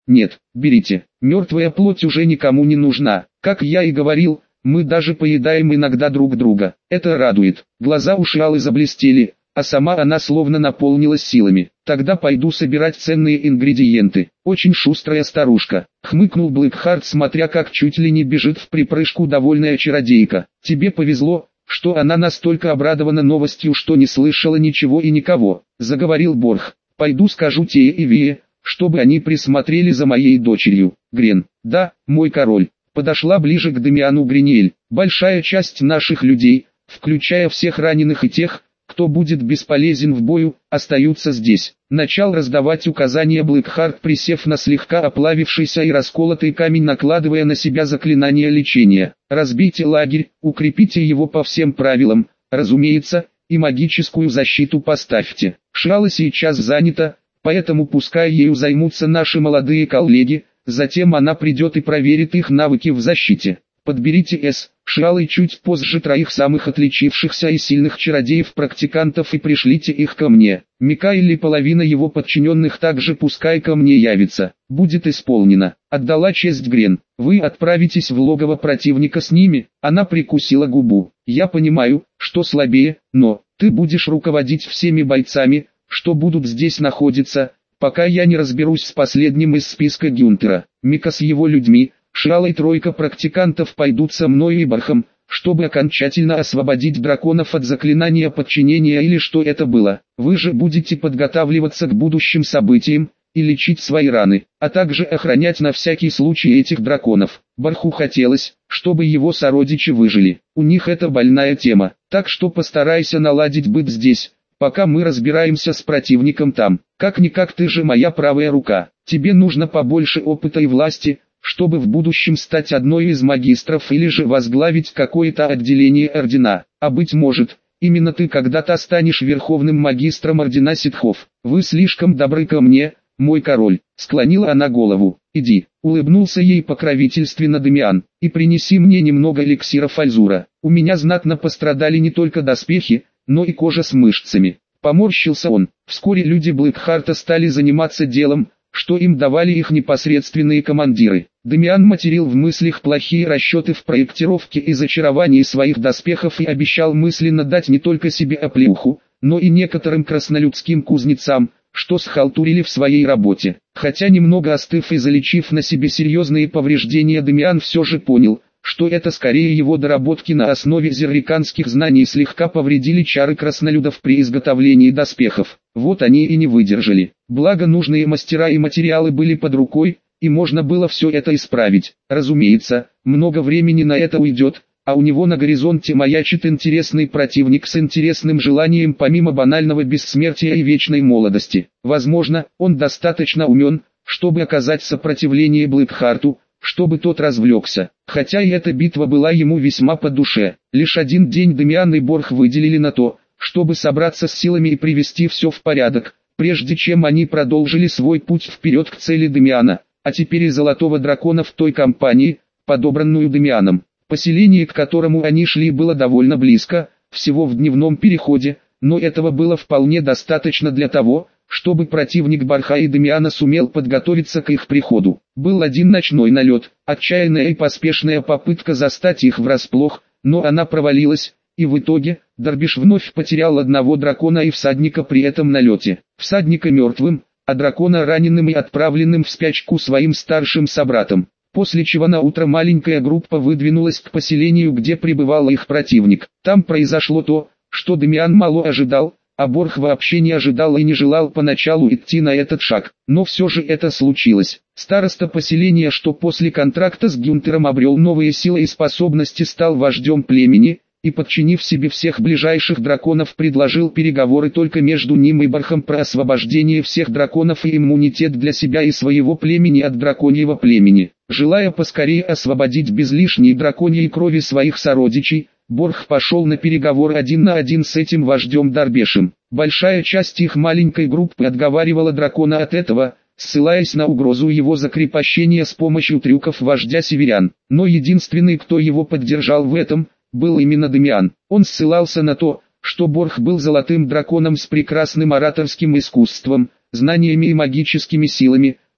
Нет, берите, мертвая плоть уже никому не нужна. Как я и говорил, мы даже поедаем иногда друг друга. Это радует. Глаза у Шиалы заблестели, а сама она словно наполнилась силами. Тогда пойду собирать ценные ингредиенты. Очень шустрая старушка. Хмыкнул Блэкхарт, смотря как чуть ли не бежит в припрыжку довольная чародейка. Тебе повезло, что она настолько обрадована новостью, что не слышала ничего и никого. Заговорил Борх. Пойду скажу Тее и Вие, чтобы они присмотрели за моей дочерью. Грен. Да, мой король. Подошла ближе к Дамиану Гриниэль. Большая часть наших людей, включая всех раненых и тех, кто будет бесполезен в бою, остаются здесь. Начал раздавать указания Блэкхарт, присев на слегка оплавившийся и расколотый камень, накладывая на себя заклинание лечения. Разбейте лагерь, укрепите его по всем правилам, разумеется, и магическую защиту поставьте. Шиала сейчас занята, поэтому пускай ею займутся наши молодые коллеги. Затем она придет и проверит их навыки в защите. Подберите с Шиалой чуть позже троих самых отличившихся и сильных чародеев-практикантов и пришлите их ко мне. Мика или половина его подчиненных также пускай ко мне явится. Будет исполнено. Отдала честь Грен. Вы отправитесь в логово противника с ними. Она прикусила губу. Я понимаю, что слабее, но ты будешь руководить всеми бойцами, что будут здесь находиться, пока я не разберусь с последним из списка Гюнтера. Мика с его людьми, Шиала и тройка практикантов пойдут со мною и Борхом, чтобы окончательно освободить драконов от заклинания подчинения или что это было. Вы же будете подготавливаться к будущим событиям и лечить свои раны, а также охранять на всякий случай этих драконов. Борху хотелось, чтобы его сородичи выжили. У них это больная тема, так что постарайся наладить быт здесь, пока мы разбираемся с противником там. Как-никак ты же моя правая рука. Тебе нужно побольше опыта и власти, чтобы в будущем стать одной из магистров или же возглавить какое-то отделение ордена. А быть может, именно ты когда-то станешь верховным магистром ордена ситхов. Вы слишком добры ко мне, мой король. Склонила она голову. Иди, улыбнулся ей покровительственно Дамиан, и принеси мне немного эликсира Фальзура. У меня знатно пострадали не только доспехи, но и кожа с мышцами. Поморщился он. Вскоре люди Блэкхарта стали заниматься делом, что им давали их непосредственные командиры. Дамиан материл в мыслях плохие расчеты в проектировке и зачаровании своих доспехов и обещал мысленно дать не только себе оплеуху, но и некоторым краснолюдским кузнецам, что схалтурили в своей работе. Хотя немного остыв и залечив на себе серьезные повреждения, Дамиан все же понял, что это скорее его доработки на основе зерриканских знаний слегка повредили чары краснолюдов при изготовлении доспехов. Вот они и не выдержали. Благо нужные мастера и материалы были под рукой, и можно было все это исправить. Разумеется, много времени на это уйдет, а у него на горизонте маячит интересный противник с интересным желанием помимо банального бессмертия и вечной молодости. Возможно, он достаточно умен, чтобы оказать сопротивление Блэкхарту, чтобы тот развлекся. Хотя и эта битва была ему весьма по душе. Лишь один день Дамиан и Борх выделили на то, чтобы собраться с силами и привести все в порядок, прежде чем они продолжили свой путь вперед к цели Дамиана, а теперь и Золотого Дракона в той компании, подобранную Дамианом. Поселение, к которому они шли, было довольно близко, всего в дневном переходе, но этого было вполне достаточно для того, чтобы противник Борха и Дамиана сумел подготовиться к их приходу. Был один ночной налет, отчаянная и поспешная попытка застать их врасплох, но она провалилась, и в итоге, Дарбиш вновь потерял одного дракона и всадника при этом налете. Всадника мертвым, а дракона раненым и отправленным в спячку своим старшим собратом. После чего на утро маленькая группа выдвинулась к поселению, где пребывал их противник. Там произошло то, что Дамиан мало ожидал, а Борх вообще не ожидал и не желал поначалу идти на этот шаг. Но все же это случилось. Староста поселения, что после контракта с Гюнтером обрел новые силы и способности, стал вождем племени, и подчинив себе всех ближайших драконов, предложил переговоры только между ним и Борхом про освобождение всех драконов и иммунитет для себя и своего племени от драконьего племени. Желая поскорее освободить без лишней драконьей крови своих сородичей, Борх пошел на переговоры один на один с этим вождем Дарбешем. Большая часть их маленькой группы отговаривала дракона от этого, ссылаясь на угрозу его закрепощения с помощью трюков вождя северян. Но единственный, кто его поддержал в этом, был именно Дамиан. Он ссылался на то, что Борх был золотым драконом с прекрасным ораторским искусством, знаниями и магическими силами,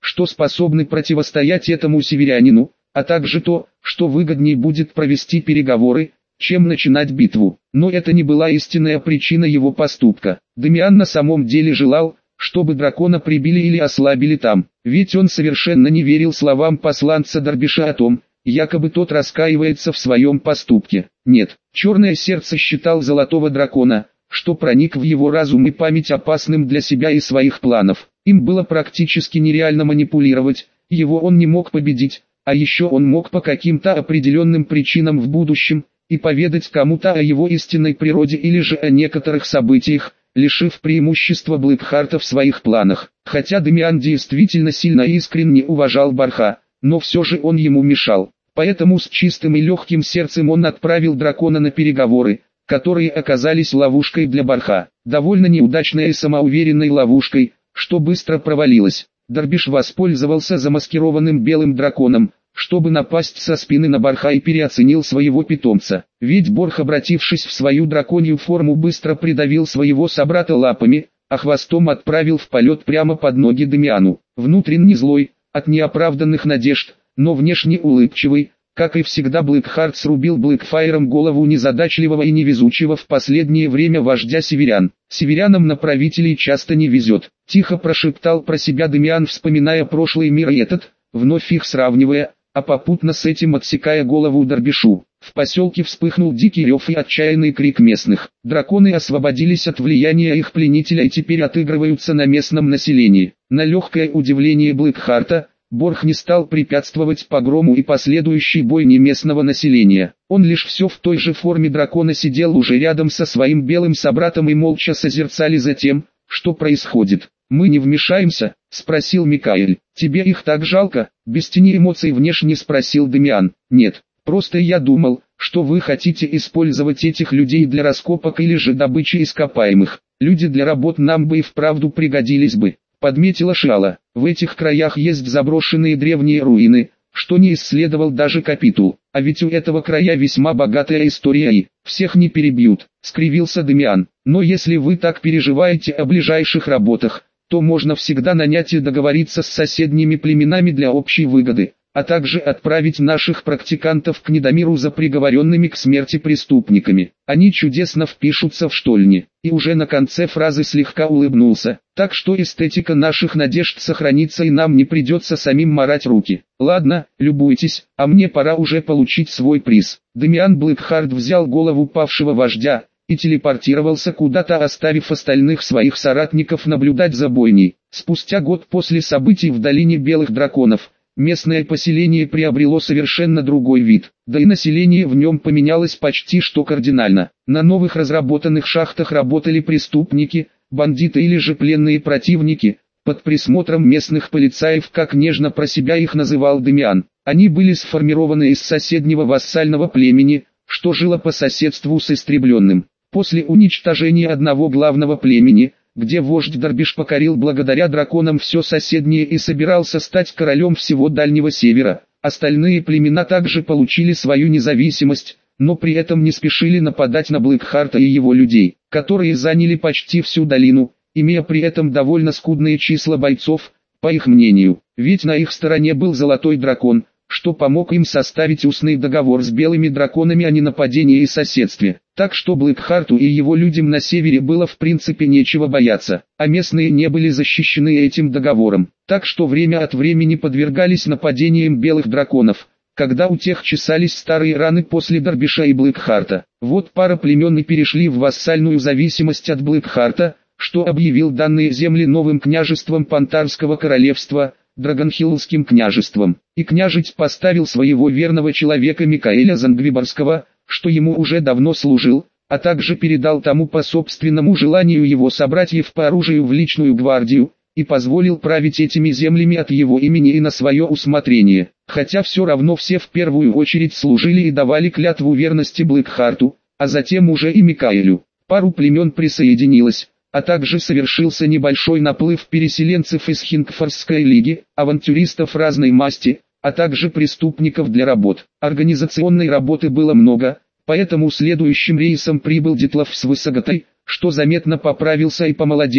что способны противостоять этому северянину, а также то, что выгоднее будет провести переговоры, чем начинать битву. Но это не была истинная причина его поступка. Дамиан на самом деле желал, чтобы дракона прибили или ослабили там, ведь он совершенно не верил словам посланца Дарбиша о том, якобы тот раскаивается в своем поступке. Нет, черное сердце считал золотого дракона, что проник в его разум и память опасным для себя и своих планов. Им было практически нереально манипулировать, его он не мог победить, а еще он мог по каким-то определенным причинам в будущем и поведать кому-то о его истинной природе или же о некоторых событиях, лишив преимущества Блэкхарта в своих планах. Хотя Дамиан действительно сильно и искренне уважал Барха, но все же он ему мешал. Поэтому с чистым и легким сердцем он отправил дракона на переговоры, которые оказались ловушкой для Барха. Довольно неудачной и самоуверенной ловушкой, что быстро провалилась. Дарбиш воспользовался замаскированным белым драконом, чтобы напасть со спины на Барха, и переоценил своего питомца. Ведь Борх, обратившись в свою драконью форму, быстро придавил своего собрата лапами, а хвостом отправил в полет прямо под ноги Дамиану. Внутренне злой, от неоправданных надежд, но внешне улыбчивый, как и всегда, Блэкхарт срубил Блэкфайром голову незадачливого и невезучего в последнее время вождя северян. Северянам на правителей часто не везет, тихо прошептал про себя Дамиан, вспоминая прошлый мир и этот, вновь их сравнивая, а попутно с этим отсекая голову Дарбишу. В поселке вспыхнул дикий рев и отчаянный крик местных. Драконы освободились от влияния их пленителя и теперь отыгрываются на местном населении. На легкое удивление Блэкхарта, Борх не стал препятствовать погрому и последующей бойне местного населения. Он лишь все в той же форме дракона сидел уже рядом со своим белым собратом и молча созерцали за тем, что происходит. «Мы не вмешаемся?» — спросил Микаэль. «Тебе их так жалко?» — без тени эмоций внешне спросил Дамиан. «Нет, просто я думал, что вы хотите использовать этих людей для раскопок или же добычи ископаемых. Люди для работ нам бы и вправду пригодились бы», — подметила Шиала. «В этих краях есть заброшенные древние руины, что не исследовал даже Капитул. А ведь у этого края весьма богатая история и всех не перебьют», — скривился Дамиан. «Но если вы так переживаете о ближайших работах, то можно всегда нанять и договориться с соседними племенами для общей выгоды, а также отправить наших практикантов к Недомиру за приговоренными к смерти преступниками. Они чудесно впишутся в штольни». И уже на конце фразы слегка улыбнулся. «Так что эстетика наших надежд сохранится и нам не придется самим марать руки. Ладно, любуйтесь, а мне пора уже получить свой приз». Дамиан Блэкхарт взял голову павшего вождя и телепортировался куда-то, оставив остальных своих соратников наблюдать за бойней. Спустя год после событий в долине Белых Драконов, местное поселение приобрело совершенно другой вид, да и население в нем поменялось почти что кардинально. На новых разработанных шахтах работали преступники, бандиты или же пленные противники, под присмотром местных полицаев, как нежно про себя их называл Дамиан. Они были сформированы из соседнего вассального племени, что жило по соседству с истребленным. После уничтожения одного главного племени, где вождь Дарбиш покорил благодаря драконам все соседнее и собирался стать королем всего Дальнего Севера, остальные племена также получили свою независимость, но при этом не спешили нападать на Блэкхарта и его людей, которые заняли почти всю долину, имея при этом довольно скудные числа бойцов, по их мнению, ведь на их стороне был Золотой Дракон, что помог им составить устный договор с белыми драконами о ненападении и соседстве. Так что Блэкхарту и его людям на севере было в принципе нечего бояться, а местные не были защищены этим договором. Так что время от времени подвергались нападениям белых драконов, когда у тех чесались старые раны после Дарбиша и Блэкхарта. Вот пара племен и перешли в вассальную зависимость от Блэкхарта, что объявил данные земли новым княжеством Пантарского королевства, Драгонхиллским княжеством, и княжить поставил своего верного человека Микаэля Зангвибарского, что ему уже давно служил, а также передал тому по собственному желанию его собратьев по оружию в личную гвардию, и позволил править этими землями от его имени и на свое усмотрение, хотя все равно все в первую очередь служили и давали клятву верности Блэкхарту, а затем уже и Микаэлю. Пару племен присоединилось, а также совершился небольшой наплыв переселенцев из Хингфорсской лиги, авантюристов разной масти, а также преступников для работ. Организационной работы было много, поэтому следующим рейсом прибыл Дитлов с Высогатой, что заметно поправился и помолодел,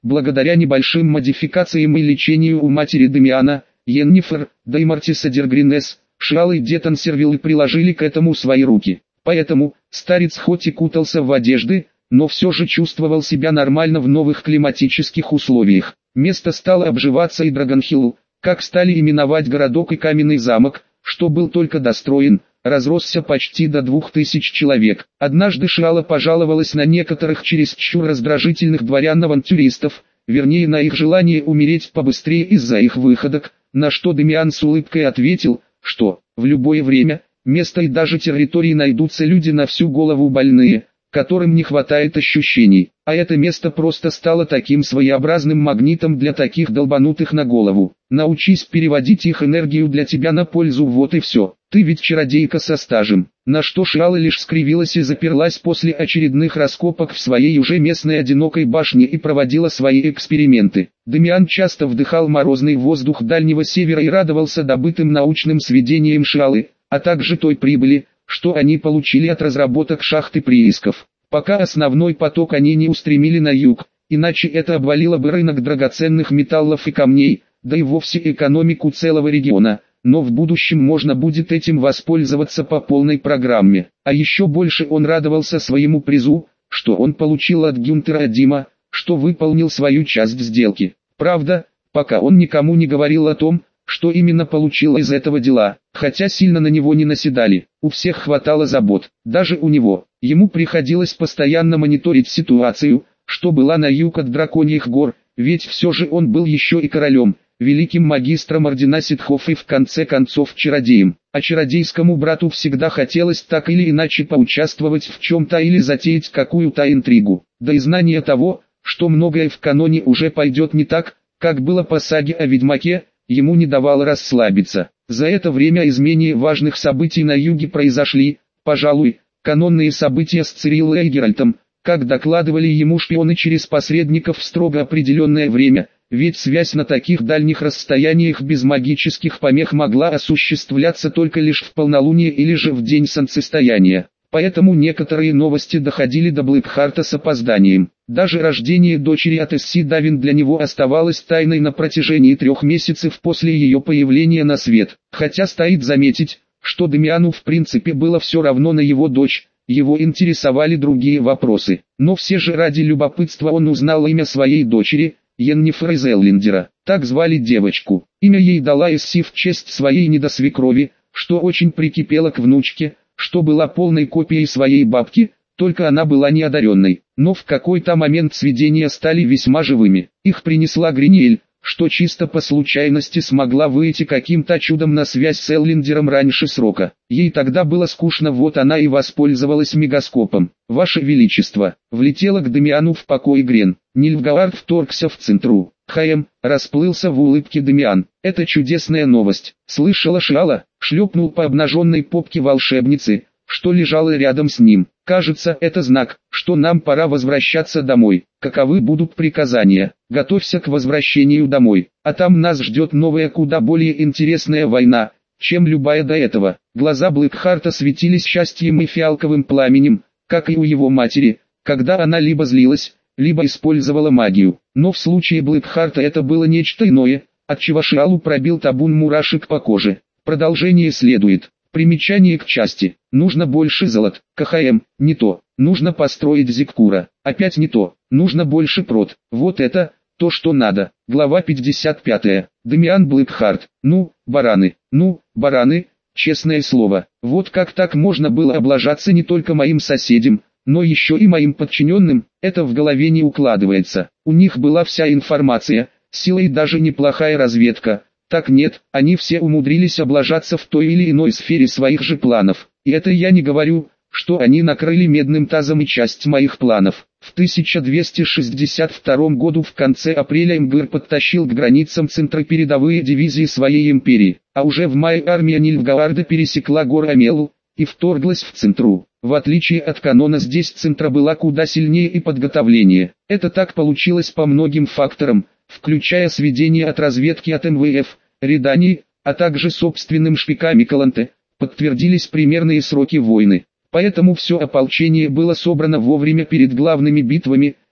Благодаря небольшим модификациям и лечению у матери Демиана, Йеннифер, да и Мартиса Дергринес, Шиал и Детансервилл приложили к этому свои руки. Поэтому, старец хоть и кутался в одежды, но все же чувствовал себя нормально в новых климатических условиях. Место стало обживаться и Драгонхилл, как стали именовать городок и каменный замок, что был только достроен, разросся почти до 2000 человек. Однажды Шиала пожаловалась на некоторых чересчур раздражительных дворян-авантюристов, вернее на их желание умереть побыстрее из-за их выходок, на что Демиан с улыбкой ответил, что в любое время, место и даже территории найдутся люди на всю голову больные, которым не хватает ощущений, а это место просто стало таким своеобразным магнитом для таких долбанутых на голову. Научись переводить их энергию для тебя на пользу, вот и все. Ты ведь чародейка со стажем. На что Шиала лишь скривилась и заперлась после очередных раскопок в своей уже местной одинокой башне и проводила свои эксперименты. Демиан часто вдыхал морозный воздух Дальнего Севера и радовался добытым научным сведениям Шиалы, а также той прибыли, что они получили от разработок шахты приисков. Пока основной поток они не устремили на юг, иначе это обвалило бы рынок драгоценных металлов и камней, да и вовсе экономику целого региона, но в будущем можно будет этим воспользоваться по полной программе. А еще больше он радовался своему призу, что он получил от Гюнтера Дима, что выполнил свою часть сделки. Правда, пока он никому не говорил о том, что именно получил из этого дела, хотя сильно на него не наседали, у всех хватало забот, даже у него. Ему приходилось постоянно мониторить ситуацию, что была на юг от Драконьих гор, ведь все же он был еще и королем, великим магистром ордена ситхов и в конце концов чародеем. А чародейскому брату всегда хотелось так или иначе поучаствовать в чем-то или затеять какую-то интригу. Да и знание того, что многое в каноне уже пойдет не так, как было по саге о Ведьмаке, ему не давало расслабиться. За это время из менее важных событий на юге произошли, пожалуй, канонные события с Цириллой и Геральтом, как докладывали ему шпионы через посредников в строго определенное время, ведь связь на таких дальних расстояниях без магических помех могла осуществляться только лишь в полнолуние или же в день солнцестояния. Поэтому некоторые новости доходили до Блэкхарта с опозданием. Даже рождение дочери от Эсси Давин для него оставалось тайной на протяжении 3 месяцев после ее появления на свет. Хотя стоит заметить, что Демиану в принципе было все равно на его дочь, его интересовали другие вопросы. Но все же ради любопытства он узнал имя своей дочери, Йеннифер из Эллиндера. Так звали девочку. Имя ей дала Эсси в честь своей недосвекрови, что очень прикипело к внучке, что была полной копией своей бабки, только она была неодаренной. Но в какой-то момент сведения стали весьма живыми. Их принесла Гриниэль, что чисто по случайности смогла выйти каким-то чудом на связь с Эллиндером раньше срока. Ей тогда было скучно, вот она и воспользовалась мегаскопом. «Ваше Величество», влетела к Демиану в покой Грен. Нильфгаард вторгся в центру. Расплылся в улыбке Демиан. «Это чудесная новость. Слышала Шиала?» Шлепнул по обнаженной попке волшебницы, что лежала рядом с ним. «Кажется, это знак, что нам пора возвращаться домой. Каковы будут приказания? Готовься к возвращению домой, а там нас ждет новая, куда более интересная война, чем любая до этого». Глаза Блэкхарта светились счастьем и фиалковым пламенем, как и у его матери, когда она либо злилась, либо использовала магию. Но в случае Блэкхарта это было нечто иное, отчего Шиалу пробил табун мурашек по коже. Продолжение следует. Примечание к части. Нужно больше золот. КХМ. Не то. Нужно построить Зиккура. Опять не то. Нужно больше прот. Вот это, то что надо. Глава 55. Демиан Блэкхарт. Ну, бараны, честное слово. Вот как так можно было облажаться не только моим соседям, но еще и моим подчиненным, это в голове не укладывается. У них была вся информация, сила и даже неплохая разведка. Так нет, они все умудрились облажаться в той или иной сфере своих же планов. И это я не говорю, что они накрыли медным тазом и часть моих планов. В 1262 году в конце апреля Имгир подтащил к границам центра передовые дивизии своей империи, а уже в мае армия Нильфгаарда пересекла гору Амелу и вторглась в центру. В отличие от канона, здесь центра была куда сильнее и подготовление. Это так получилось по многим факторам, включая сведения от разведки от МВФ, Редании, а также собственным шпиками Каланте, подтвердились примерные сроки войны. Поэтому все ополчение было собрано вовремя перед главными битвами,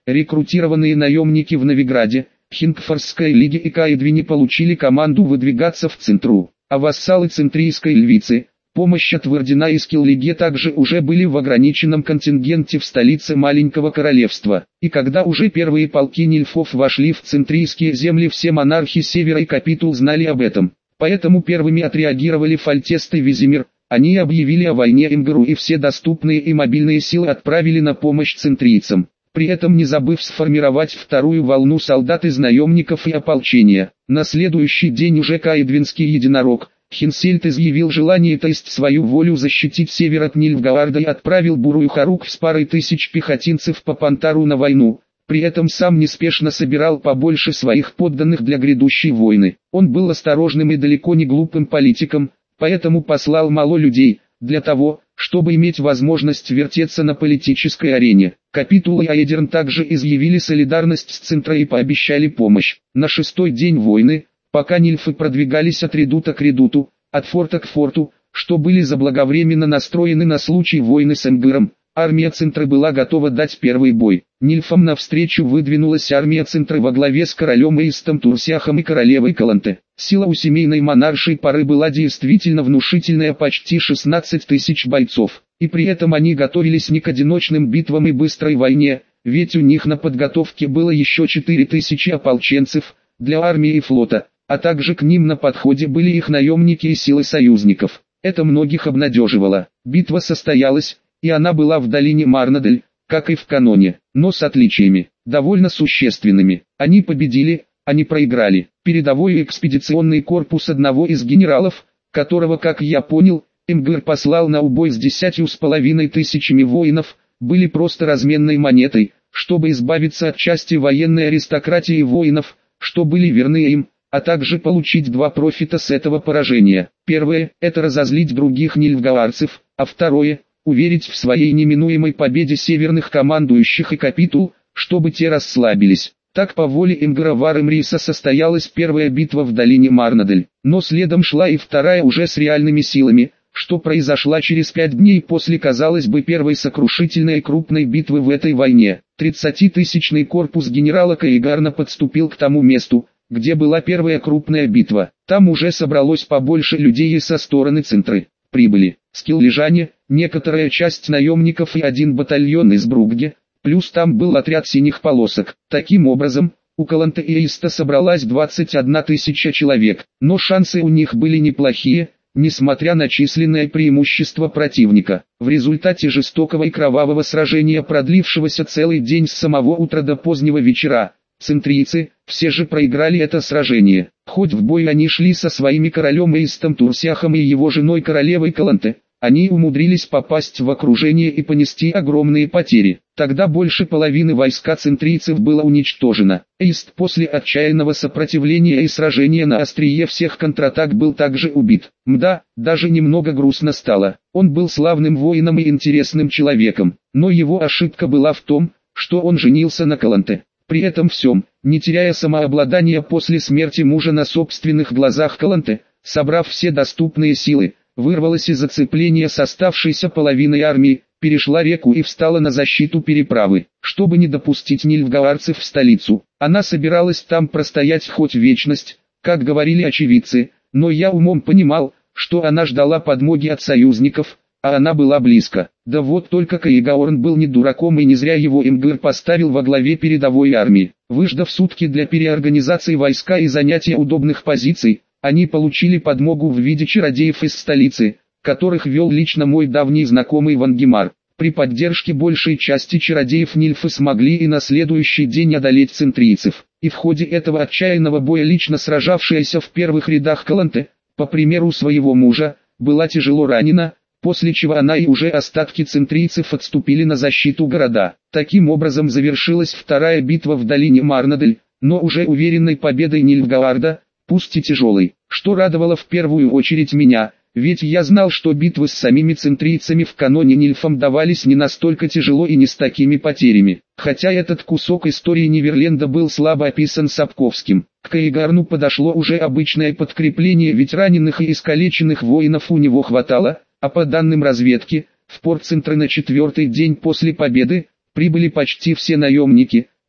рекрутированные наемники в Новиграде, Хингфорсской лиге и Каэдвине получили команду выдвигаться в Центру, а вассалы Центрийской львицы, помощь от Вардена и Скиллиге также уже были в ограниченном контингенте в столице маленького королевства. И когда уже первые полки нильфов вошли в центрийские земли, все монархи Севера и Капитул знали об этом. Поэтому первыми отреагировали Фальтест и Визимир. Они объявили о войне Имгару и все доступные и мобильные силы отправили на помощь центрийцам, при этом не забыв сформировать вторую волну солдат из наемников и ополчения. На следующий день уже Каэдвинский единорог, Хинсельд изъявил желание, то есть свою волю, защитить север от Нильфгаарда и отправил Бурую Харук с парой тысяч пехотинцев по Пантару на войну. При этом сам неспешно собирал побольше своих подданных для грядущей войны. Он был осторожным и далеко не глупым политиком, поэтому послал мало людей, для того, чтобы иметь возможность вертеться на политической арене. Капитул и Аэдерн также изъявили солидарность с Центра и пообещали помощь. На шестой день войны, пока нильфы продвигались от редута к редуту, от форта к форту, что были заблаговременно настроены на случай войны с Имгаром, армия Центра была готова дать первый бой. Нильфам навстречу выдвинулась армия Центра во главе с королем Эистом Турсяхом и королевой Каланте. Сила у семейной монаршей поры была действительно внушительная, почти 16 тысяч бойцов. И при этом они готовились не к одиночным битвам и быстрой войне, ведь у них на подготовке было еще 4000 ополченцев для армии и флота, а также к ним на подходе были их наемники и силы союзников. Это многих обнадеживало. Битва состоялась, и она была в долине Марнадель, как и в каноне, но с отличиями, довольно существенными. Они победили, а не проиграли. Передовой экспедиционный корпус одного из генералов, которого, как я понял, Имгар послал на убой с 10,5 тысячами воинов, были просто разменной монетой, чтобы избавиться от части военной аристократии воинов, что были верны им, а также получить два профита с этого поражения. Первое – это разозлить других нильфгаарцев, а второе – уверить в своей неминуемой победе северных командующих и Капитул, чтобы те расслабились. Так по воле Имгара Вар-Эмриса состоялась первая битва в долине Марнадель, но следом шла и вторая уже с реальными силами, что произошла через 5 дней после, казалось бы, первой сокрушительной и крупной битвы в этой войне. 30-тысячный корпус генерала Каэгарна подступил к тому месту, где была первая крупная битва. Там уже собралось побольше людей и со стороны Центры. Прибыли скиллижане, некоторая часть наемников и один батальон из Бругге, плюс там был отряд синих полосок. Таким образом, у Каланте и Эйста собралась 21 тысяча человек, но шансы у них были неплохие, несмотря на численное преимущество противника. В результате жестокого и кровавого сражения, продлившегося целый день с самого утра до позднего вечера, центрийцы все же проиграли это сражение. Хоть в бой они шли со своими королем Эйстом Турсяхом и его женой королевой Каланте, они умудрились попасть в окружение и понести огромные потери. Тогда больше половины войска центрийцев было уничтожено. Эйст после отчаянного сопротивления и сражения на острие всех контратак был также убит. Мда, даже немного грустно стало. Он был славным воином и интересным человеком, но его ошибка была в том, что он женился на Каланте. При этом всем, не теряя самообладания после смерти мужа на собственных глазах, Каланте, собрав все доступные силы, вырвалась из зацепления с оставшейся половиной армии, перешла реку и встала на защиту переправы, чтобы не допустить нильфгаарцев в столицу. Она собиралась там простоять хоть вечность, как говорили очевидцы, но я умом понимал, что она ждала подмоги от союзников, а она была близко. Да вот только Каэгаорн был не дураком, и не зря его Имгар поставил во главе передовой армии. Выждав сутки для переорганизации войска и занятия удобных позиций, они получили подмогу в виде чародеев из столицы, которых вел лично мой давний знакомый Вангемар. При поддержке большей части чародеев нильфы смогли и на следующий день одолеть центрийцев. И в ходе этого отчаянного боя лично сражавшаяся в первых рядах Каланте, по примеру своего мужа, была тяжело ранена, после чего она и уже остатки центрийцев отступили на защиту города. Таким образом завершилась вторая битва в долине Марнадель, но уже уверенной победой Нильфгаарда, пусть и тяжелой, что радовало в первую очередь меня, ведь я знал, что битвы с самими центрийцами в каноне нильфам давались не настолько тяжело и не с такими потерями. Хотя этот кусок истории Неверленда был слабо описан Сапковским, к Каэгарну подошло уже обычное подкрепление, ведь раненых и искалеченных воинов у него хватало, а по данным разведки, в порт Центра на 4-й день после победы прибыли почти все наемники,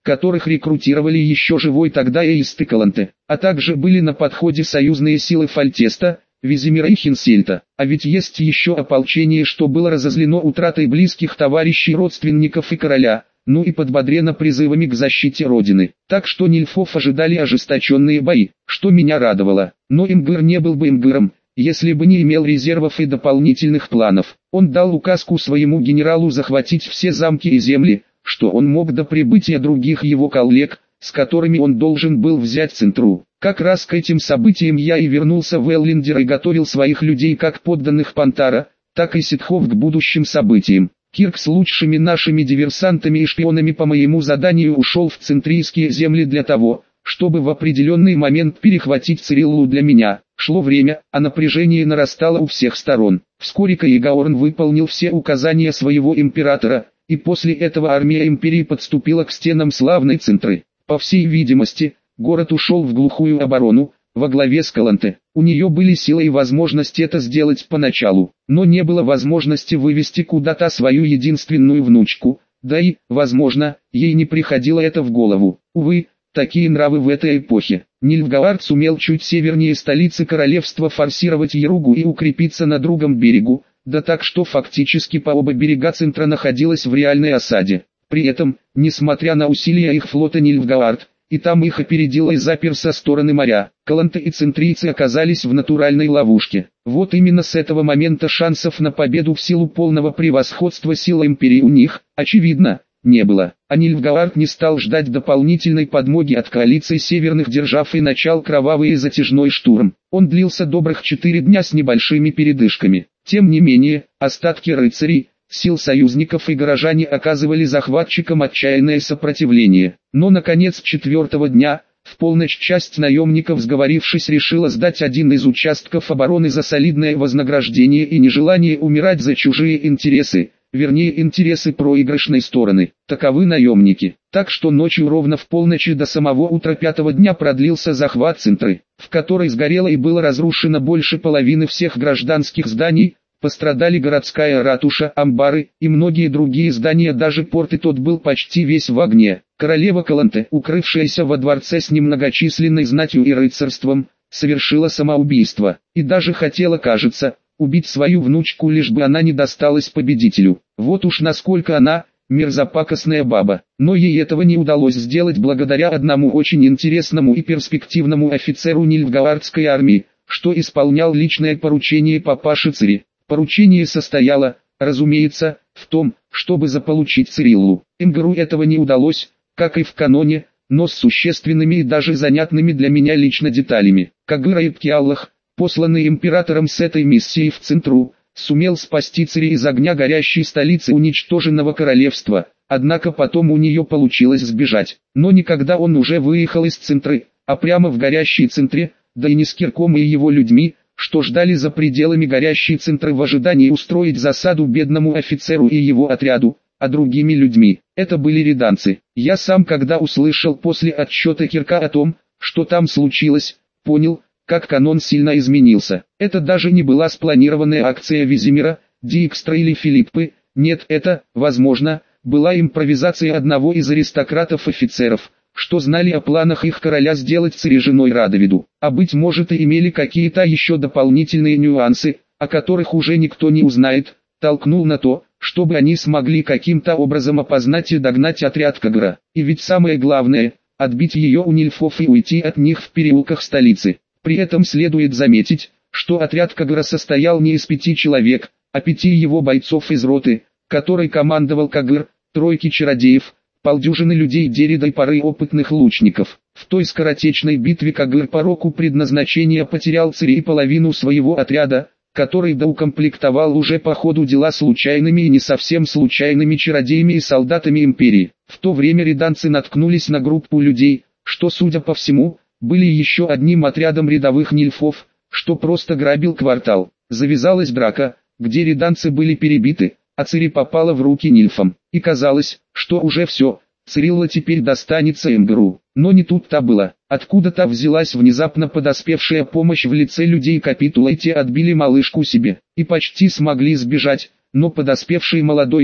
которых рекрутировали еще живой тогда эисты Каланте, а также были на подходе союзные силы Фальтеста, Визимира и Хинсельта. А ведь есть еще ополчение, что было разозлено утратой близких товарищей, родственников и короля, ну и подбодрено призывами к защите Родины. Так что нильфов ожидали ожесточенные бои, что меня радовало. Но Имгыр не был бы Имгыром, если бы не имел резервов и дополнительных планов. Он дал указку своему генералу захватить все замки и земли, что он мог до прибытия других его коллег, с которыми он должен был взять Центру. Как раз к этим событиям я и вернулся в Эллиндер и готовил своих людей как подданных Пантара, так и ситхов к будущим событиям. Кирк с лучшими нашими диверсантами и шпионами по моему заданию ушел в центрийские земли для того, чтобы в определенный момент перехватить Цириллу для меня. Шло время, а напряжение нарастало у всех сторон. Вскоре Каигаорн выполнил все указания своего императора, и после этого армия империи подступила к стенам славной Центры. По всей видимости, город ушел в глухую оборону, во главе с Каланте. У нее были силы и возможность это сделать поначалу, но не было возможности вывести куда-то свою единственную внучку, да и, возможно, ей не приходило это в голову. Увы, такие нравы в этой эпохе. Нильфгаард сумел чуть севернее столицы королевства форсировать Яругу и укрепиться на другом берегу, да так что фактически по оба берега Центра находилась в реальной осаде. При этом, несмотря на усилия их флота, Нильфгаард и там их опередил и запер со стороны моря. Каланте и центрийцы оказались в натуральной ловушке. Вот именно с этого момента шансов на победу в силу полного превосходства сил империи у них, очевидно, не было. А Нильфгаард не стал ждать дополнительной подмоги от коалиции северных держав и начал кровавый и затяжной штурм. Он длился добрых 4 дня с небольшими передышками. Тем не менее, остатки рыцарей, сил союзников и горожане оказывали захватчикам отчаянное сопротивление. Но наконец 4-го дня, в полночь, часть наемников, сговорившись, решила сдать один из участков обороны за солидное вознаграждение и нежелание умирать за чужие интересы, вернее интересы проигрышной стороны. Таковы наемники. Так что ночью ровно в полночь до самого утра 5-го дня продлился захват Центры, в которой сгорело и было разрушено больше половины всех гражданских зданий. Пострадали городская ратуша, амбары и многие другие здания, даже порт, и тот был почти весь в огне. Королева Каланте, укрывшаяся во дворце с немногочисленной знатью и рыцарством, совершила самоубийство, и даже хотела, кажется, убить свою внучку, лишь бы она не досталась победителю. Вот уж насколько она, мерзопакостная баба. Но ей этого не удалось сделать благодаря одному очень интересному и перспективному офицеру Нильфгаардской армии, что исполнял личное поручение папаши Цири. Поручение состояло, разумеется, в том, чтобы заполучить Цириллу. Имгыру этого не удалось, как и в каноне, но с существенными и даже занятными для меня лично деталями. Кагыра Ипкиаллах, посланный императором с этой миссией в Центру, сумел спасти Цири из огня горящей столицы уничтоженного королевства, однако потом у нее получилось сбежать. Но не когда он уже выехал из Центры, а прямо в горящей Центре, да и не с Кирком и его людьми, что ждали за пределами горящей Центры в ожидании устроить засаду бедному офицеру и его отряду, а другими людьми. Это были реданцы. Я сам, когда услышал после отсчета Кирка о том, что там случилось, понял, как канон сильно изменился. Это даже не была спланированная акция Визимира, Диикстра или Филиппы, нет, это, возможно, была импровизация одного из аристократов-офицеров, что знали о планах их короля сделать Цири женой Радовиду, а быть может и имели какие-то еще дополнительные нюансы, о которых уже никто не узнает, толкнул на то, чтобы они смогли каким-то образом опознать и догнать отряд Кагыра. И ведь самое главное, отбить ее у нильфов и уйти от них в переулках столицы. При этом следует заметить, что отряд Кагыра состоял не из 5 человек, а 5 его бойцов из роты, которой командовал Кагыр, 3 чародеев, полдюжины людей Дерида и пары опытных лучников. В той скоротечной битве Кагыр по року предназначения потерял Цири и половину своего отряда, который доукомплектовал уже по ходу дела случайными и не совсем случайными чародеями и солдатами империи. В то время реданцы наткнулись на группу людей, что, судя по всему, были еще одним отрядом рядовых нильфов, что просто грабил квартал. Завязалась драка, где реданцы были перебиты, а Цири попала в руки нильфам. И казалось, что уже все, Цирилла теперь достанется Имгыру. Но не тут-то было. Откуда-то взялась внезапно подоспевшая помощь в лице людей Капитула, и те отбили малышку себе. И почти смогли сбежать, но подоспевший молодой и,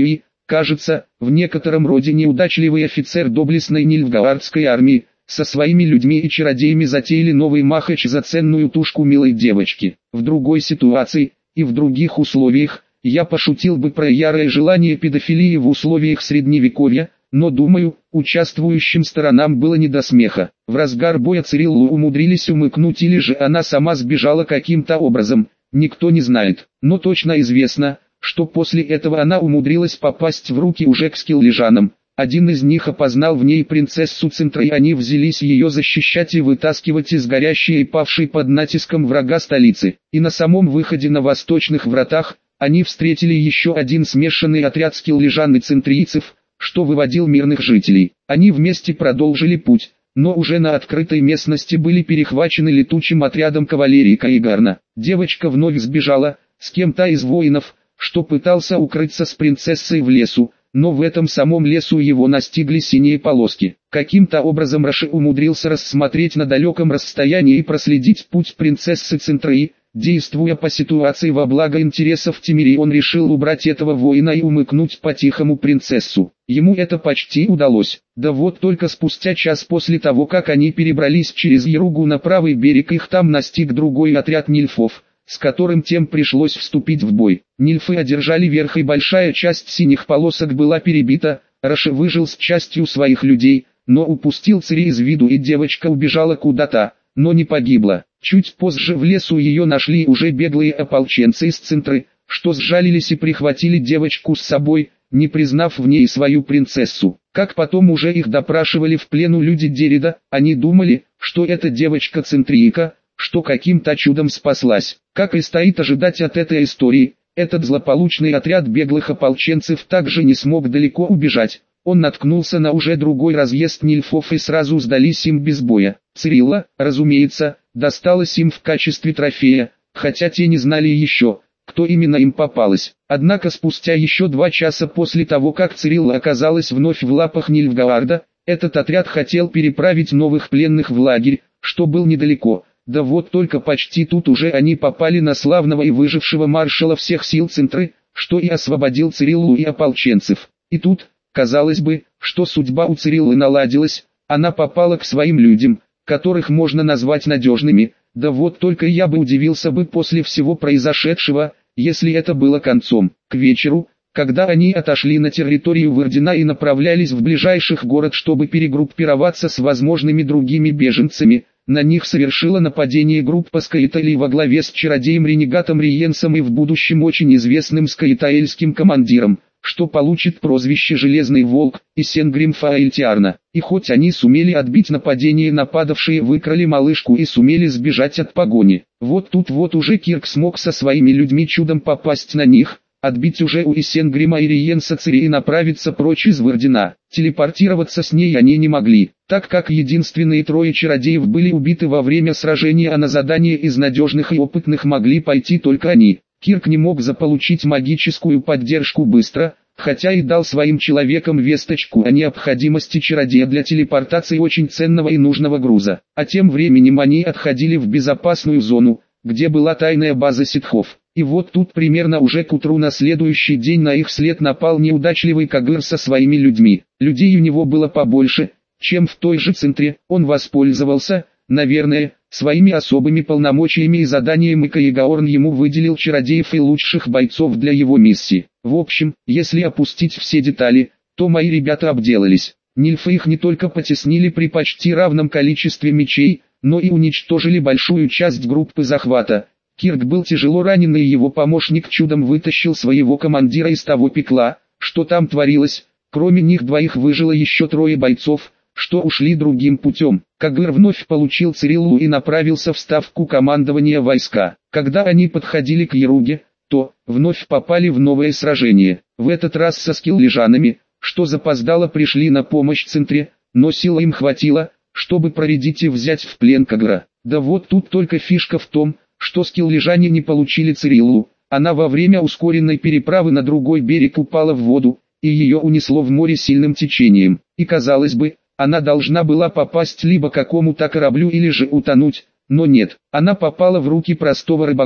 кажется, в некотором роде неудачливый офицер доблестной нильфгаардской армии, со своими людьми и чародеями затеяли новый махач за ценную тушку милой девочки. В другой ситуации, и в других условиях, я пошутил бы про ярое желание педофилии в условиях средневековья, но думаю, участвующим сторонам было не до смеха. В разгар боя Цириллу умудрились умыкнуть или же она сама сбежала каким-то образом, никто не знает. Но точно известно, что после этого она умудрилась попасть в руки уже к скиллижанам. Один из них опознал в ней принцессу Цинтра, и они взялись ее защищать и вытаскивать из горящей и павшей под натиском врага столицы. И на самом выходе на восточных вратах, они встретили еще один смешанный отряд скиллижан и цинтрийцев, что выводил мирных жителей. Они вместе продолжили путь, но уже на открытой местности были перехвачены летучим отрядом кавалерии Каигарна. Девочка вновь сбежала, с кем-то из воинов, что пытался укрыться с принцессой в лесу, но в этом самом лесу его настигли синие полоски. Каким-то образом Раши умудрился рассмотреть на далеком расстоянии и проследить путь принцессы Цинтрии. Действуя по ситуации во благо интересов Тимирии, он решил убрать этого воина и умыкнуть по-тихому принцессу. Ему это почти удалось. Да вот только спустя час после того, как они перебрались через Яругу на правый берег, их там настиг другой отряд нильфов, с которым тем пришлось вступить в бой. Нильфы одержали верх, и большая часть синих полосок была перебита. Раши выжил с частью своих людей, но упустил Цири из виду, и девочка убежала куда-то, но не погибла. Чуть позже в лесу ее нашли уже беглые ополченцы из Цинтры, что сжалились и прихватили девочку с собой, не признав в ней свою принцессу. Как потом уже их допрашивали в плену люди Дерида, они думали, что эта девочка цинтрийка, что каким-то чудом спаслась. Как и стоит ожидать от этой истории, этот злополучный отряд беглых ополченцев также не смог далеко убежать. Он наткнулся на уже другой разъезд нильфов и сразу сдались им без боя. Цирилла, разумеется, досталось им в качестве трофея, хотя те не знали еще, кто именно им попалась. Однако спустя еще 2 часа после того, как Цирилла оказалась вновь в лапах Нильфгаарда, этот отряд хотел переправить новых пленных в лагерь, что был недалеко. Да вот только почти тут уже они попали на славного и выжившего маршала всех сил Цинтры, что и освободил Цириллу и ополченцев. И тут, казалось бы, что судьба у Цириллы наладилась, она попала к своим людям, которых можно назвать надежными. Да вот только я бы удивился бы после всего произошедшего, если это было концом. К вечеру, когда они отошли на территорию Вырдина и направлялись в ближайший город, чтобы перегруппироваться с возможными другими беженцами, на них совершила нападение группа скаиталей во главе с чародеем-ренегатом Риенсом и в будущем очень известным скаитаэльским командиром, что получит прозвище «Железный волк» и Сенгримфа Эльтиарна. И хоть они сумели отбить нападение, нападавшие выкрали малышку и сумели сбежать от погони. Вот тут вот уже Кирк смог со своими людьми чудом попасть на них, отбить уже у Исенгрима и Риенса Цири и направиться прочь из Вырдина. Телепортироваться с ней они не могли, так как единственные 3 чародеев были убиты во время сражения, а на задание из надежных и опытных могли пойти только они. Кирк не мог заполучить магическую поддержку быстро, хотя и дал своим человекам весточку о необходимости чародея для телепортации очень ценного и нужного груза. А тем временем они отходили в безопасную зону, где была тайная база ситхов. И вот тут примерно уже к утру на следующий день на их след напал неудачливый Кагыр со своими людьми. Людей у него было побольше, чем в той же Цинтре. Он воспользовался, наверное, своими особыми полномочиями и заданием, и Каигаорн ему выделил чародеев и лучших бойцов для его миссии. В общем, если опустить все детали, то мои ребята обделались. Нильфы их не только потеснили при почти равном количестве мечей, но и уничтожили большую часть группы захвата. Кирк был тяжело ранен, и его помощник чудом вытащил своего командира из того пекла, что там творилось. Кроме них 2 выжило еще 3 бойцов, что ушли другим путем. Кагыр вновь получил Цириллу и направился в ставку командования войска. Когда они подходили к Яруге, то вновь попали в новое сражение. В этот раз со скиллижанами, что запоздало пришли на помощь Цинтре, но сил им хватило, чтобы проредить и взять в плен Кагыра. Да вот тут только фишка в том, что скиллижане не получили Цириллу. Она во время ускоренной переправы на другой берег упала в воду, и ее унесло в море сильным течением. И казалось бы, она должна была попасть либо к какому-то кораблю или же утонуть, но нет. Она попала в руки простого рыбака,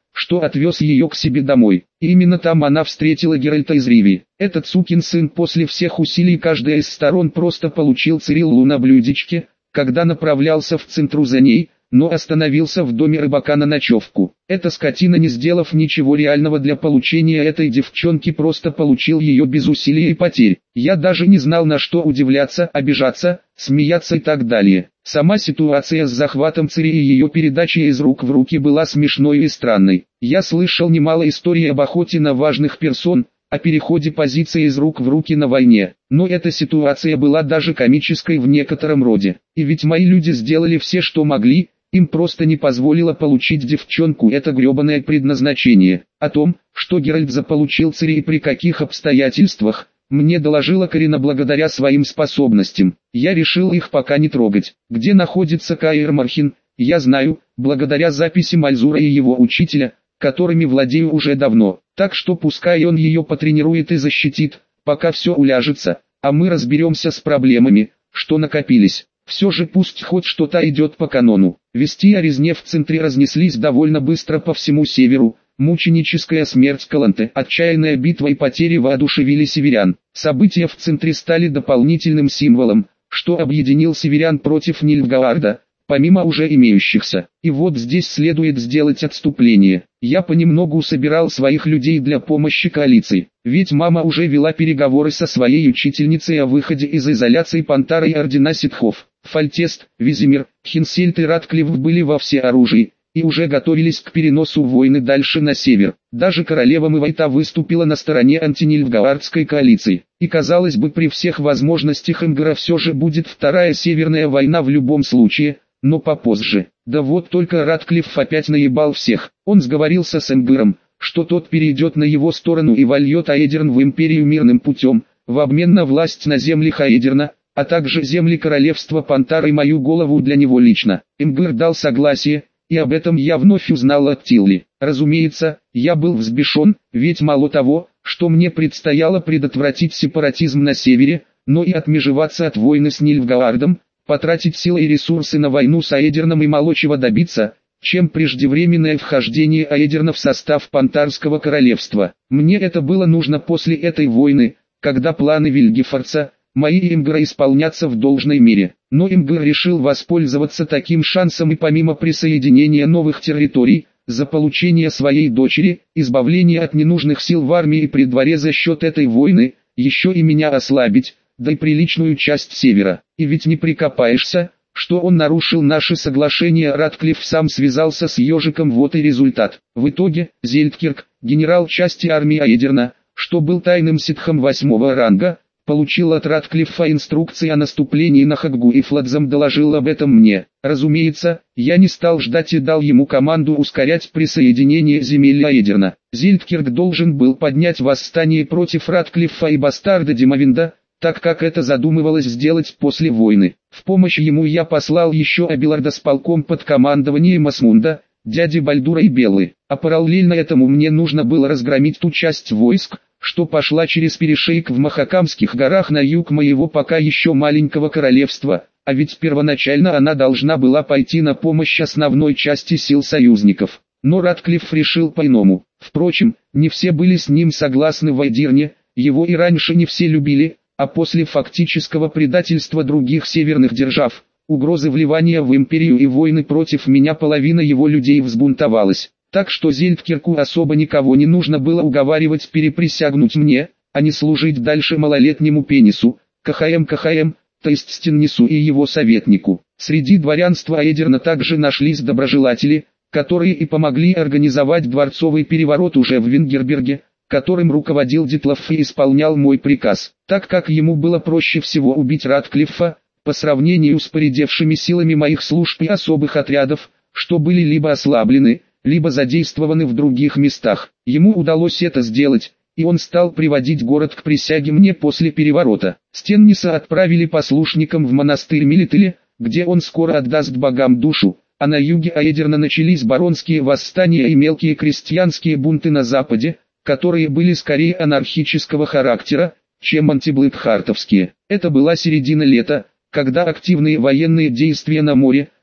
что отвез ее к себе домой. И именно там она встретила Геральта из Ривии. Этот сукин сын после всех усилий каждая из сторон просто получил Цириллу на блюдечке, когда направлялся в центру за ней, но остановился в доме рыбака на ночевку. Эта скотина, не сделав ничего реального для получения этой девчонки, просто получил ее без усилий и потерь. Я даже не знал, на что удивляться, обижаться, смеяться и так далее. Сама ситуация с захватом Цири и ее передачей из рук в руки была смешной и странной. Я слышал немало историй об охоте на важных персон, о переходе позиции из рук в руки на войне, но эта ситуация была даже комической в некотором роде. И ведь мои люди сделали все, что могли, им просто не позволило получить девчонку это гребаное предназначение. О том, что Геральт заполучил Цири и при каких обстоятельствах, мне доложила Карина благодаря своим способностям. Я решил их пока не трогать. Где находится Каир Мархин, я знаю, благодаря записи Мальзура и его учителя, которыми владею уже давно. Так что пускай он ее потренирует и защитит, пока все уляжется, а мы разберемся с проблемами, что накопились. Все же пусть хоть что-то идет по канону. Вести о резне в центре разнеслись довольно быстро по всему северу. Мученическая смерть Каланте, отчаянная битва и потери воодушевили северян. События в центре стали дополнительным символом, что объединил северян против Нильфгаарда, помимо уже имеющихся. И вот здесь следует сделать отступление. Я понемногу собирал своих людей для помощи коалиции. Ведь мама уже вела переговоры со своей учительницей о выходе из изоляции Пантара и Ордена Ситхов. Фальтест, Визимир, Хинсельд и Ратклифф были во всеоружии и уже готовились к переносу войны дальше на север. Даже королева Мывайта выступила на стороне антинильфгаардской коалиции. И казалось бы, при всех возможностях Имгара все же будет вторая северная война в любом случае, но попозже. Да вот только Ратклифф опять наебал всех. Он сговорился с Имгаром, что тот перейдет на его сторону и вольет Аэдерн в империю мирным путем, в обмен на власть на землях Аэдерна, а также земли королевства Пантара и мою голову для него лично. Имгар дал согласие, и об этом я вновь узнал от Тилли. Разумеется, я был взбешен, ведь мало того, что мне предстояло предотвратить сепаратизм на севере, но и отмежеваться от войны с Нильфгаардом, потратить силы и ресурсы на войну с Аэдерном и мало чего добиться, чем преждевременное вхождение Аэдерна в состав Пантарского королевства. Мне это было нужно после этой войны, когда планы Вильгефорца, мои и Имгара исполнятся в должной мере. Но Имгар решил воспользоваться таким шансом и помимо присоединения новых территорий, за получение своей дочери, избавления от ненужных сил в армии и при дворе за счет этой войны, еще и меня ослабить, да и приличную часть севера. И ведь не прикопаешься, что он нарушил наши соглашения. Ратклифф сам связался с Ежиком, вот и результат. В итоге, Зельдкирк, генерал части армии Аэдерна, что был тайным ситхом 8-го ранга, получил от Ратклиффа инструкции о наступлении на Хаггу и Фладзам доложил об этом мне. Разумеется, я не стал ждать и дал ему команду ускорять присоединение земель Аэдерна. Зельдкирк должен был поднять восстание против Ратклиффа и бастарда Димовинда, так как это задумывалось сделать после войны. В помощь ему я послал еще Абеларда с полком под командованием Асмунда, дяди Бальдура и Беллы. А параллельно этому мне нужно было разгромить ту часть войск, что пошла через перешейк в Махакамских горах на юг моего пока еще маленького королевства, а ведь первоначально она должна была пойти на помощь основной части сил союзников. Но Ратклифф решил по-иному. Впрочем, не все были с ним согласны в Аэдирне, его и раньше не все любили, а после фактического предательства других северных держав, угрозы вливания в империю и войны против меня, половина его людей взбунтовалась. Так что Зельдкирку особо никого не нужно было уговаривать переприсягнуть мне, а не служить дальше малолетнему пенису, КХМ, то есть Стеннису и его советнику. Среди дворянства Аэдерна также нашлись доброжелатели, которые и помогли организовать дворцовый переворот уже в Вингерберге, которым руководил Дитлаф и исполнял мой приказ. Так как ему было проще всего убить Ратклиффа, по сравнению с поредевшими силами моих служб и особых отрядов, что были либо ослаблены, либо задействованы в других местах. Ему удалось это сделать, и он стал приводить город к присяге мне после переворота. Стенниса отправили послушником в монастырь Милителе, где он скоро отдаст богам душу, а на юге Аэдерна начались баронские восстания и мелкие крестьянские бунты на западе, которые были скорее анархического характера, чем антиблэкхартовские. Это была середина лета, когда активные военные действия на море,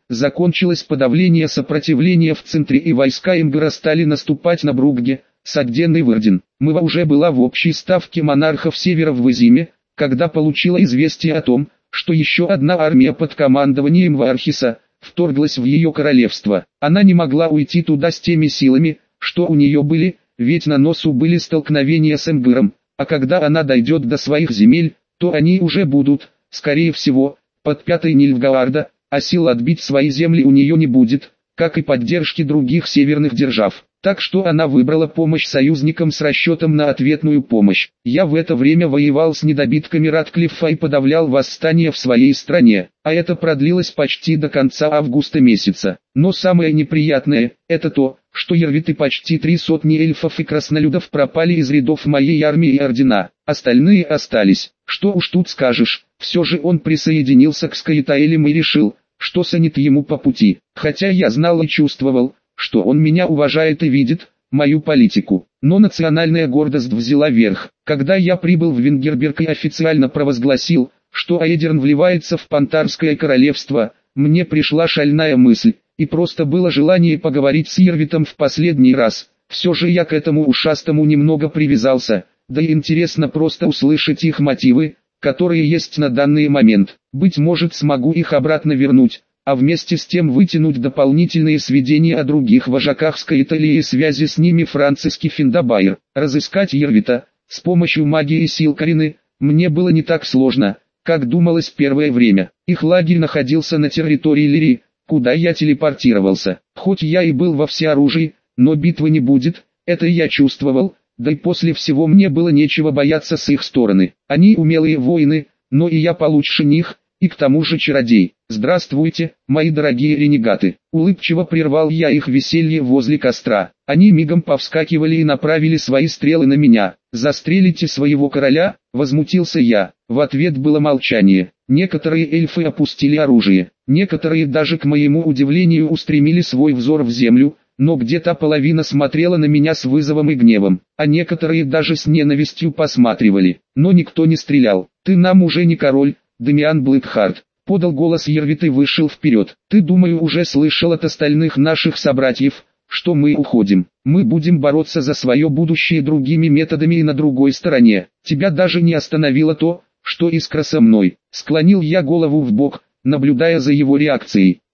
закончилось подавление сопротивления в центре и войска Имгара стали наступать на Бругге, Сагден и Верден. Мыва уже была в общей ставке монархов Севера в Визиме, когда получила известие о том, что еще одна армия под командованием Вархиса вторглась в ее королевство. Она не могла уйти туда с теми силами, что у нее были, ведь на носу были столкновения с Эмгыром, а когда она дойдет до своих земель, то они уже будут, скорее всего, под пятой Нильфгаарда, а сил отбить свои земли у нее не будет, как и поддержки других северных держав. Так что она выбрала помощь союзникам с расчетом на ответную помощь. Я в это время воевал с недобитками Ратклиффа и подавлял восстание в своей стране, а это продлилось почти до конца августа месяца. Но самое неприятное, это то, что Ярвит и почти 300 эльфов и краснолюдов пропали из рядов моей армии и ордена. Остальные остались. Что уж тут скажешь, все же он присоединился к Скаэтаэлям и решил, что станет ему по пути. Хотя я знал и чувствовал, что он меня уважает и видит, мою политику. Но национальная гордость взяла верх. Когда я прибыл в Венгерберг и официально провозгласил, что Аэдерн вливается в Пантарское королевство, мне пришла шальная мысль, и просто было желание поговорить с Ярвитом в последний раз. Все же я к этому ушастому немного привязался, да и интересно просто услышать их мотивы, которые есть на данный момент. Быть может, смогу их обратно вернуть, а вместе с тем вытянуть дополнительные сведения о других вожаках Скаэталии и связи с ними Франциски Финдабайр. Разыскать Ярвита с помощью магии и сил Карины мне было не так сложно, как думалось первое время. Их лагерь находился на территории Лирии, куда я телепортировался. Хоть я и был во всеоружии, но битвы не будет, это я чувствовал, да и после всего мне было нечего бояться с их стороны. Они умелые воины, но и я получше них, и к тому же чародей. «Здравствуйте, мои дорогие ренегаты!» Улыбчиво прервал я их веселье возле костра. Они мигом повскакивали и направили свои стрелы на меня. «Застрелите своего короля?» — возмутился я. В ответ было молчание. Некоторые эльфы опустили оружие. Некоторые даже, к моему удивлению, устремили свой взор в землю, но где-то половина смотрела на меня с вызовом и гневом, а некоторые даже с ненавистью посматривали. Но никто не стрелял. «Ты нам уже не король, Демиан Блэкхарт», — подал голос Ярвит и вышел вперед. «Ты, думаю, уже слышал от остальных наших собратьев, что мы уходим. Мы будем бороться за свое будущее другими методами и на другой стороне. Тебя даже не остановило то, что Искра со мной». Склонил я голову в бок, наблюдая за его реакцией.